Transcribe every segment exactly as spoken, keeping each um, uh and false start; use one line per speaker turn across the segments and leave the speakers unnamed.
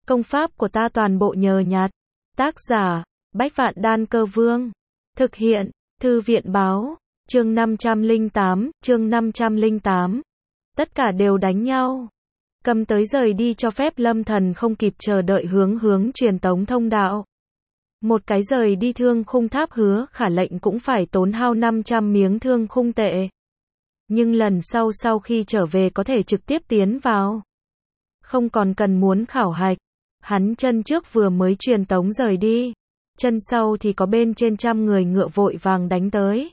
Công pháp của ta toàn bộ nhờ nhặt. Tác giả, Bách Vạn Đan Cơ Vương. Thực hiện, Thư viện báo, chương năm trăm lẻ tám, chương năm trăm lẻ tám. Tất cả đều đánh nhau. Cầm tới rời đi cho phép Lâm Thần không kịp chờ đợi hướng hướng truyền tống thông đạo. Một cái rời đi thương khung tháp hứa khả lệnh cũng phải tốn hao năm trăm miếng thương khung tệ. Nhưng lần sau sau khi trở về có thể trực tiếp tiến vào. Không còn cần muốn khảo hạch. Hắn chân trước vừa mới truyền tống rời đi. Chân sau thì có bên trên trăm người ngựa vội vàng đánh tới.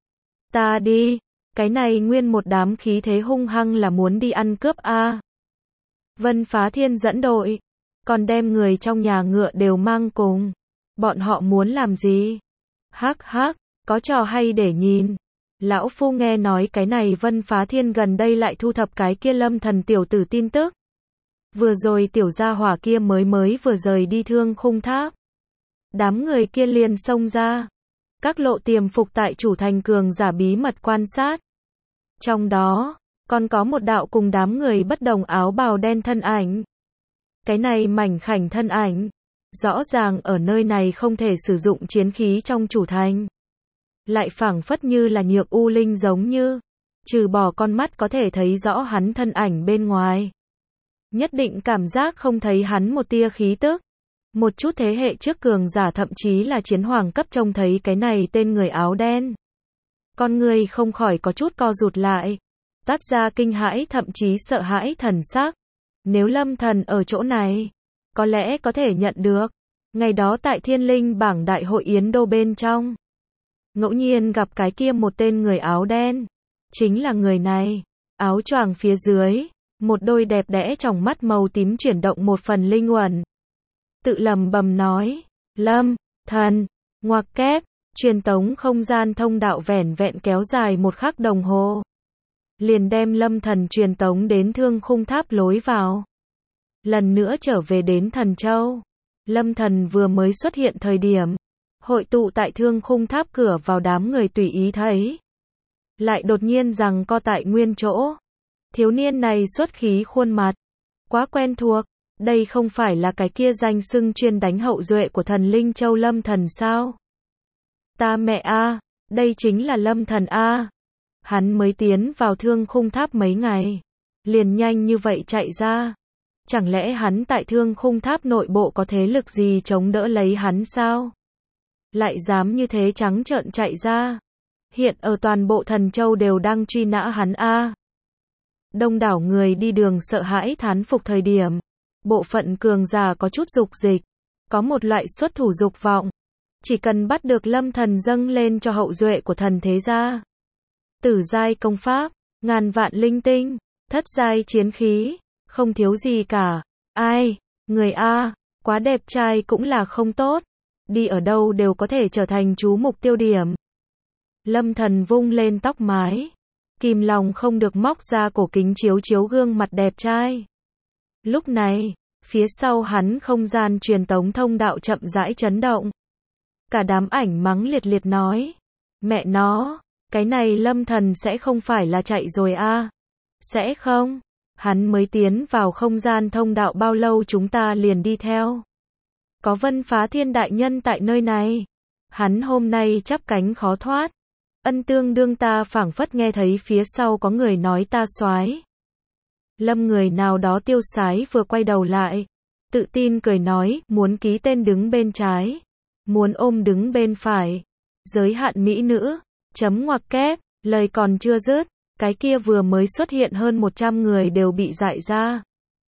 Ta đi. Cái này nguyên một đám khí thế hung hăng là muốn đi ăn cướp a. Vân Phá Thiên dẫn đội. Còn đem người trong nhà ngựa đều mang cùng. Bọn họ muốn làm gì? Hắc hắc, có trò hay để nhìn. Lão Phu nghe nói cái này Vân Phá Thiên gần đây lại thu thập cái kia Lâm Thần tiểu tử tin tức. Vừa rồi tiểu gia hỏa kia mới mới vừa rời đi thương khung tháp. Đám người kia liền xông ra. Các lộ tiềm phục tại chủ thành cường giả bí mật quan sát. Trong đó, còn có một đạo cùng đám người bất đồng áo bào đen thân ảnh. Cái này mảnh khảnh thân ảnh. Rõ ràng ở nơi này không thể sử dụng chiến khí trong chủ thành. Lại phảng phất như là nhược u linh giống như. Trừ bỏ con mắt có thể thấy rõ hắn thân ảnh bên ngoài. Nhất định cảm giác không thấy hắn một tia khí tức. Một chút thế hệ trước cường giả thậm chí là chiến hoàng cấp trông thấy cái này tên người áo đen. Con người không khỏi có chút co rụt lại. Tát ra kinh hãi thậm chí sợ hãi thần sắc. Nếu Lâm Thần ở chỗ này, có lẽ có thể nhận được. Ngày đó tại Thiên Linh bảng đại hội Yến Đô bên trong. Ngẫu nhiên gặp cái kia một tên người áo đen. Chính là người này. Áo choàng phía dưới. Một đôi đẹp đẽ tròng mắt màu tím chuyển động một phần linh uẩn. Tự lầm bầm nói. Lâm, Thần, ngoặc kép. Truyền tống không gian thông đạo vẻn vẹn kéo dài một khắc đồng hồ. Liền đem Lâm Thần truyền tống đến thương khung tháp lối vào. Lần nữa trở về đến Thần Châu. Lâm Thần vừa mới xuất hiện thời điểm. Hội tụ tại thương khung tháp cửa vào đám người tùy ý thấy. Lại đột nhiên rằng co tại nguyên chỗ. Thiếu niên này xuất khí khuôn mặt. Quá quen thuộc. Đây không phải là cái kia danh xưng chuyên đánh hậu duệ của thần Linh Châu Lâm Thần sao? Ta mẹ a, đây chính là Lâm Thần a. Hắn mới tiến vào thương khung tháp mấy ngày. Liền nhanh như vậy chạy ra. Chẳng lẽ hắn tại thương khung tháp nội bộ có thế lực gì chống đỡ lấy hắn sao? Lại dám như thế trắng trợn chạy ra. Hiện ở toàn bộ Thần Châu đều đang truy nã hắn a. Đông đảo người đi đường sợ hãi thán phục thời điểm. Bộ phận cường giả có chút dục dịch. Có một loại xuất thủ dục vọng. Chỉ cần bắt được Lâm Thần dâng lên cho hậu duệ của thần thế gia. Tử giai công pháp, ngàn vạn linh tinh, thất giai chiến khí, không thiếu gì cả. Ai, người A, quá đẹp trai cũng là không tốt. Đi ở đâu đều có thể trở thành chú mục tiêu điểm. Lâm Thần vung lên tóc mái. Kìm lòng không được móc ra cổ kính chiếu chiếu gương mặt đẹp trai. Lúc này, phía sau hắn không gian truyền tống thông đạo chậm rãi chấn động. Cả đám ảnh mắng liệt liệt nói. Mẹ nó, cái này Lâm Thần sẽ không phải là chạy rồi a? Sẽ không? Hắn mới tiến vào không gian thông đạo bao lâu chúng ta liền đi theo. Có Vân Phá Thiên đại nhân tại nơi này. Hắn hôm nay chắp cánh khó thoát. Ân tương đương ta phảng phất nghe thấy phía sau có người nói ta soái. Lâm người nào đó tiêu sái vừa quay đầu lại. Tự tin cười nói, muốn ký tên đứng bên trái. Muốn ôm đứng bên phải. Giới hạn mỹ nữ. Chấm ngoặc kép. Lời còn chưa dứt. Cái kia vừa mới xuất hiện hơn một trăm người đều bị dại ra.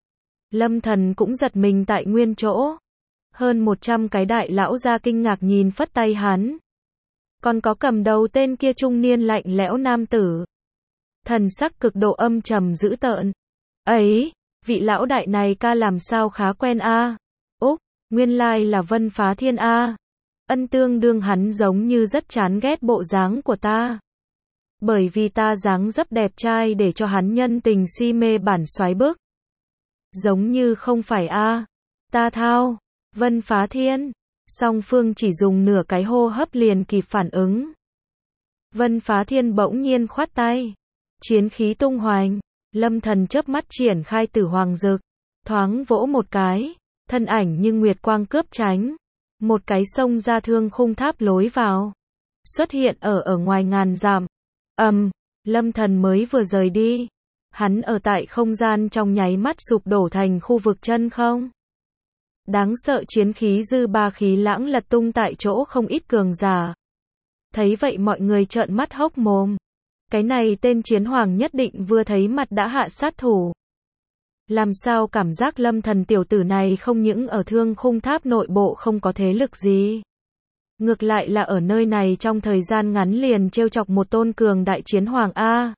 Lâm Thần cũng giật mình tại nguyên chỗ. Hơn một trăm cái đại lão ra kinh ngạc nhìn phất tay hắn. Còn có cầm đầu tên kia trung niên lạnh lẽo nam tử. Thần sắc cực độ âm trầm dữ tợn. Ấy, vị lão đại này ca làm sao khá quen a. Úc, nguyên lai là Vân Phá Thiên a. Ân tương đương hắn giống như rất chán ghét bộ dáng của ta. Bởi vì ta dáng dấp đẹp trai để cho hắn nhân tình si mê bản soái bức. Giống như không phải a. Ta thao, Vân Phá Thiên. Song phương chỉ dùng nửa cái hô hấp liền kịp phản ứng. Vân Phá Thiên bỗng nhiên khoát tay. Chiến khí tung hoành. Lâm Thần chớp mắt triển khai Tử Hoàng Dực. Thoáng vỗ một cái. thân ảnh như nguyệt quang cướp tránh. Một cái sông ra thương khung tháp lối vào. Xuất hiện ở ở ngoài ngàn dặm. Ầm, um, Lâm Thần mới vừa rời đi. Hắn ở tại không gian trong nháy mắt sụp đổ thành khu vực chân không. Đáng sợ chiến khí dư ba khí lãng lật tung tại chỗ không ít cường giả. Thấy vậy mọi người trợn mắt hốc mồm. Cái này tên chiến hoàng nhất định vừa thấy mặt đã hạ sát thủ. Làm sao cảm giác Lâm Thần tiểu tử này không những ở thương khung tháp nội bộ không có thế lực gì. Ngược lại là ở nơi này trong thời gian ngắn liền trêu chọc một tôn cường đại chiến hoàng A.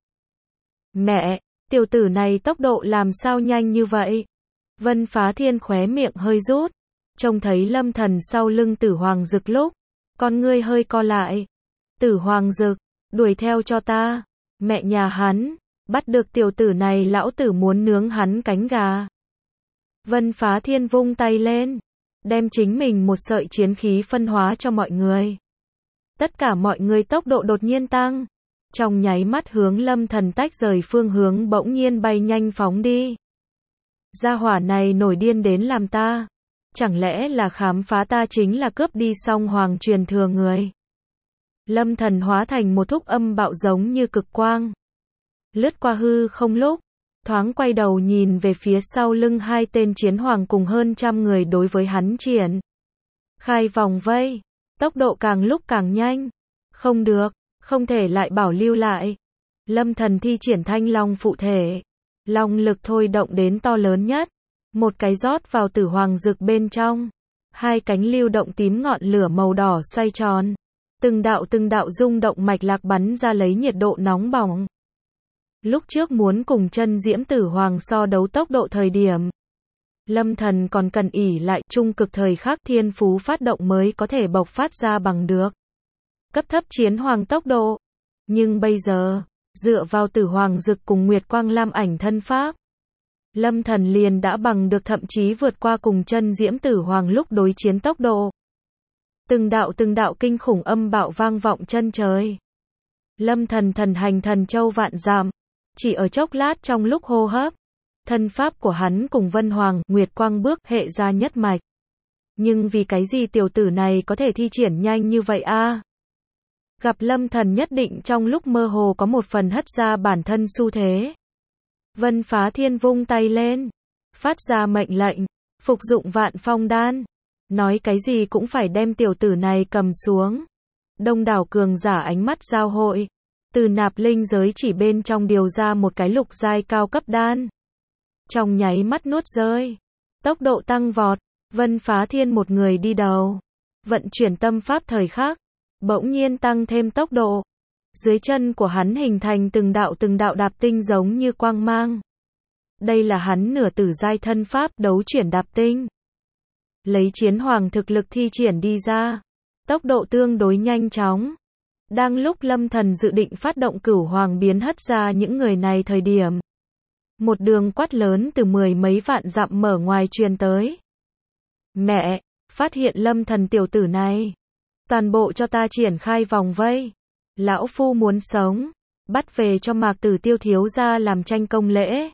Mẹ, tiểu tử này tốc độ làm sao nhanh như vậy? Vân Phá Thiên khóe miệng hơi rút. Trông thấy Lâm Thần sau lưng Tử Hoàng Dực lúc. Con ngươi hơi co lại. Tử Hoàng Dực, đuổi theo cho ta. Mẹ nhà hắn, bắt được tiểu tử này lão tử muốn nướng hắn cánh gà. Vân Phá Thiên vung tay lên. Đem chính mình một sợi chiến khí phân hóa cho mọi người. Tất cả mọi người tốc độ đột nhiên tăng. Trong nháy mắt hướng Lâm Thần tách rời phương hướng bỗng nhiên bay nhanh phóng đi. Gia hỏa này nổi điên đến làm ta. Chẳng lẽ là khám phá ta chính là cướp đi song hoàng truyền thừa người. Lâm Thần hóa thành một thúc âm bạo giống như cực quang. Lướt qua hư không lúc. Thoáng quay đầu nhìn về phía sau lưng hai tên chiến hoàng cùng hơn trăm người đối với hắn triển. Khai vòng vây. Tốc độ càng lúc càng nhanh. Không được, không thể lại bảo lưu lại. Lâm Thần thi triển thanh long phụ thể. Long lực thôi động đến to lớn nhất. Một cái rót vào Tử Hoàng Dực bên trong. Hai cánh lưu động tím ngọn lửa màu đỏ xoay tròn. Từng đạo từng đạo rung động mạch lạc bắn ra lấy nhiệt độ nóng bỏng. Lúc trước muốn cùng chân diễm Tử Hoàng so đấu tốc độ thời điểm. Lâm Thần còn cần ỷ lại trung cực thời khắc thiên phú phát động mới có thể bộc phát ra bằng được. Cấp thấp chiến hoàng tốc độ. Nhưng bây giờ, dựa vào Tử Hoàng Dực cùng Nguyệt Quang Lam ảnh thân pháp. Lâm Thần liền đã bằng được thậm chí vượt qua cùng chân diễm Tử Hoàng lúc đối chiến tốc độ. Từng đạo từng đạo kinh khủng âm bạo vang vọng chân trời. Lâm Thần thần hành thần châu vạn dặm. Chỉ ở chốc lát trong lúc hô hấp. Thân pháp của hắn cùng Vân Hoàng, Nguyệt Quang bước hệ ra nhất mạch. Nhưng vì cái gì tiểu tử này có thể thi triển nhanh như vậy a? Gặp Lâm Thần nhất định trong lúc mơ hồ có một phần hất ra bản thân xu thế. Vân Phá Thiên vung tay lên. Phát ra mệnh lệnh. Phục dụng vạn phong đan. Nói cái gì cũng phải đem tiểu tử này cầm xuống. Đông đảo cường giả ánh mắt giao hội. Từ nạp linh giới chỉ bên trong điều ra một cái lục giai cao cấp đan. Trong nháy mắt nuốt rơi. Tốc độ tăng vọt. Vân Phá Thiên một người đi đầu. Vận chuyển tâm pháp thời khắc. Bỗng nhiên tăng thêm tốc độ. Dưới chân của hắn hình thành từng đạo từng đạo đạp tinh giống như quang mang. Đây là hắn nửa tử giai thân pháp đấu chuyển đạp tinh. Lấy chiến hoàng thực lực thi triển đi ra. Tốc độ tương đối nhanh chóng. Đang lúc Lâm Thần dự định phát động cửu hoàng biến hất ra những người này thời điểm. Một đường quát lớn từ mười mấy vạn dặm mở ngoài truyền tới. Mẹ, phát hiện Lâm Thần tiểu tử này. Toàn bộ cho ta triển khai vòng vây. Lão phu muốn sống. Bắt về cho Mạc Tử Tiêu thiếu gia làm tranh công lễ.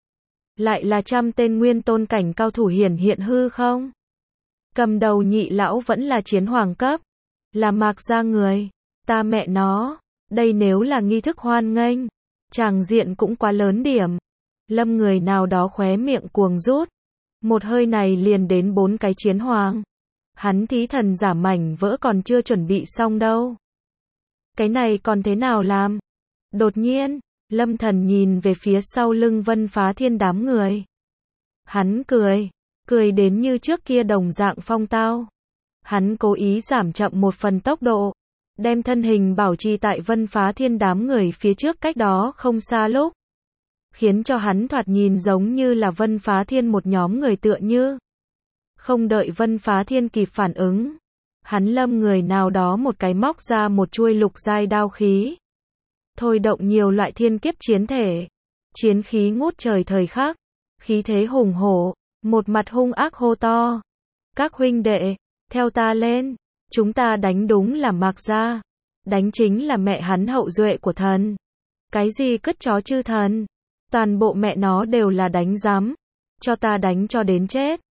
Lại là trăm tên nguyên tôn cảnh cao thủ hiển hiện hư không? Cầm đầu nhị lão vẫn là chiến hoàng cấp. Là Mạc gia người. Ta mẹ nó. Đây nếu là nghi thức hoan nghênh. Tràng diện cũng quá lớn điểm. Lâm người nào đó khóe miệng cuồng rút. Một hơi này liền đến bốn cái chiến hoàng. Hắn thí thần giả mảnh vỡ còn chưa chuẩn bị xong đâu. Cái này còn thế nào làm? Đột nhiên, Lâm Thần nhìn về phía sau lưng Vân Phá Thiên đám người. Hắn cười, cười đến như trước kia đồng dạng phong tao. Hắn cố ý giảm chậm một phần tốc độ, đem thân hình bảo trì tại Vân Phá Thiên đám người phía trước cách đó không xa lúc. Khiến cho hắn thoạt nhìn giống như là Vân Phá Thiên một nhóm người tựa như. Không đợi Vân Phá Thiên kịp phản ứng. Hắn lâm người nào đó một cái móc ra một chuôi lục giai đao khí. Thôi động nhiều loại thiên kiếp chiến thể. Chiến khí ngút trời thời khắc. Khí thế hùng hổ. Một mặt hung ác hô to. Các huynh đệ, theo ta lên. Chúng ta đánh đúng là Mạc gia. Đánh chính là mẹ hắn hậu duệ của thần. Cái gì cất chó chư thần. Toàn bộ mẹ nó đều là đánh giám. Cho ta đánh cho đến chết.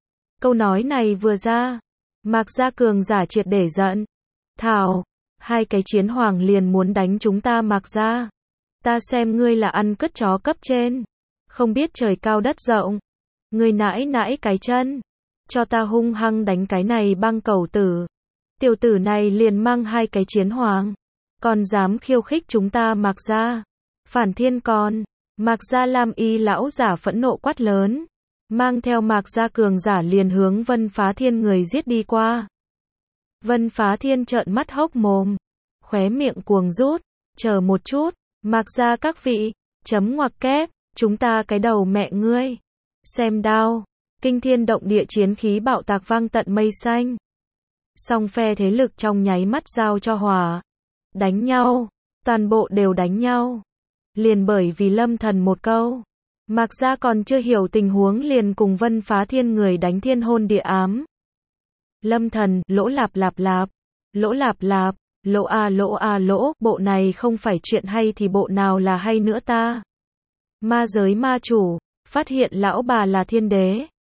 Câu nói này vừa ra, Mạc gia cường giả triệt để giận. Thảo, hai cái chiến hoàng liền muốn đánh chúng ta Mạc gia. Ta xem ngươi là ăn cứt chó cấp trên, không biết trời cao đất rộng. Ngươi nãi nãi cái chân, cho ta hung hăng đánh cái này băng cẩu tử. Tiểu tử này liền mang hai cái chiến hoàng, còn dám khiêu khích chúng ta Mạc gia. Phản thiên còn, Mạc gia Lam y lão giả phẫn nộ quát lớn, mang theo Mạc gia cường giả liền hướng Vân Phá Thiên người giết đi qua. Vân Phá Thiên trợn mắt hốc mồm, khóe miệng cuồng rút, chờ một chút, Mạc gia các vị, chấm ngoặc kép, chúng ta cái đầu mẹ ngươi. Xem đao, kinh thiên động địa chiến khí bạo tạc vang tận mây xanh. Song phe thế lực trong nháy mắt giao cho hòa. Đánh nhau, toàn bộ đều đánh nhau. Liền bởi vì Lâm Thần một câu, Mạc gia còn chưa hiểu tình huống liền cùng Vân Phá Thiên người đánh thiên hôn địa ám. Lâm Thần, lỗ lạp lạp lạp, lỗ lạp lạp, lỗ a lỗ a lỗ, bộ này không phải chuyện hay thì bộ nào là hay nữa ta. Ma giới ma chủ, phát hiện lão bà là thiên đế.